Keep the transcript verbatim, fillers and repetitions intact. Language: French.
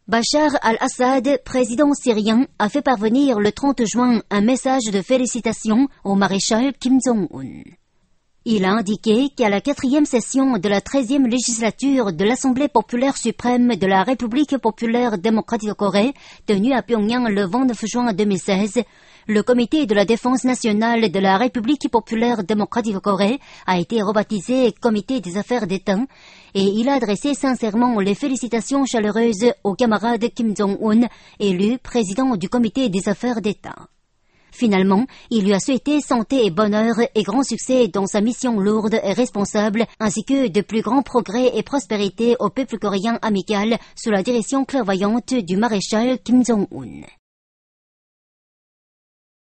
Bachar al-Assad, président syrien, a fait parvenir le trente juin un message de félicitations au maréchal Kim Jong-un. Il a indiqué qu'à la quatrième session de la treizième législature de l'Assemblée populaire suprême de la République populaire démocratique de Corée, tenue à Pyongyang le vingt-neuf juin deux mille seize, le Comité de la défense nationale de la République populaire démocratique de Corée a été rebaptisé Comité des affaires d'État et il a adressé sincèrement les félicitations chaleureuses au camarade Kim Jong-un, élu président du Comité des affaires d'État. Finalement, il lui a souhaité santé et bonheur et grand succès dans sa mission lourde et responsable, ainsi que de plus grands progrès et prospérité au peuple coréen amical sous la direction clairvoyante du maréchal Kim Jong-un.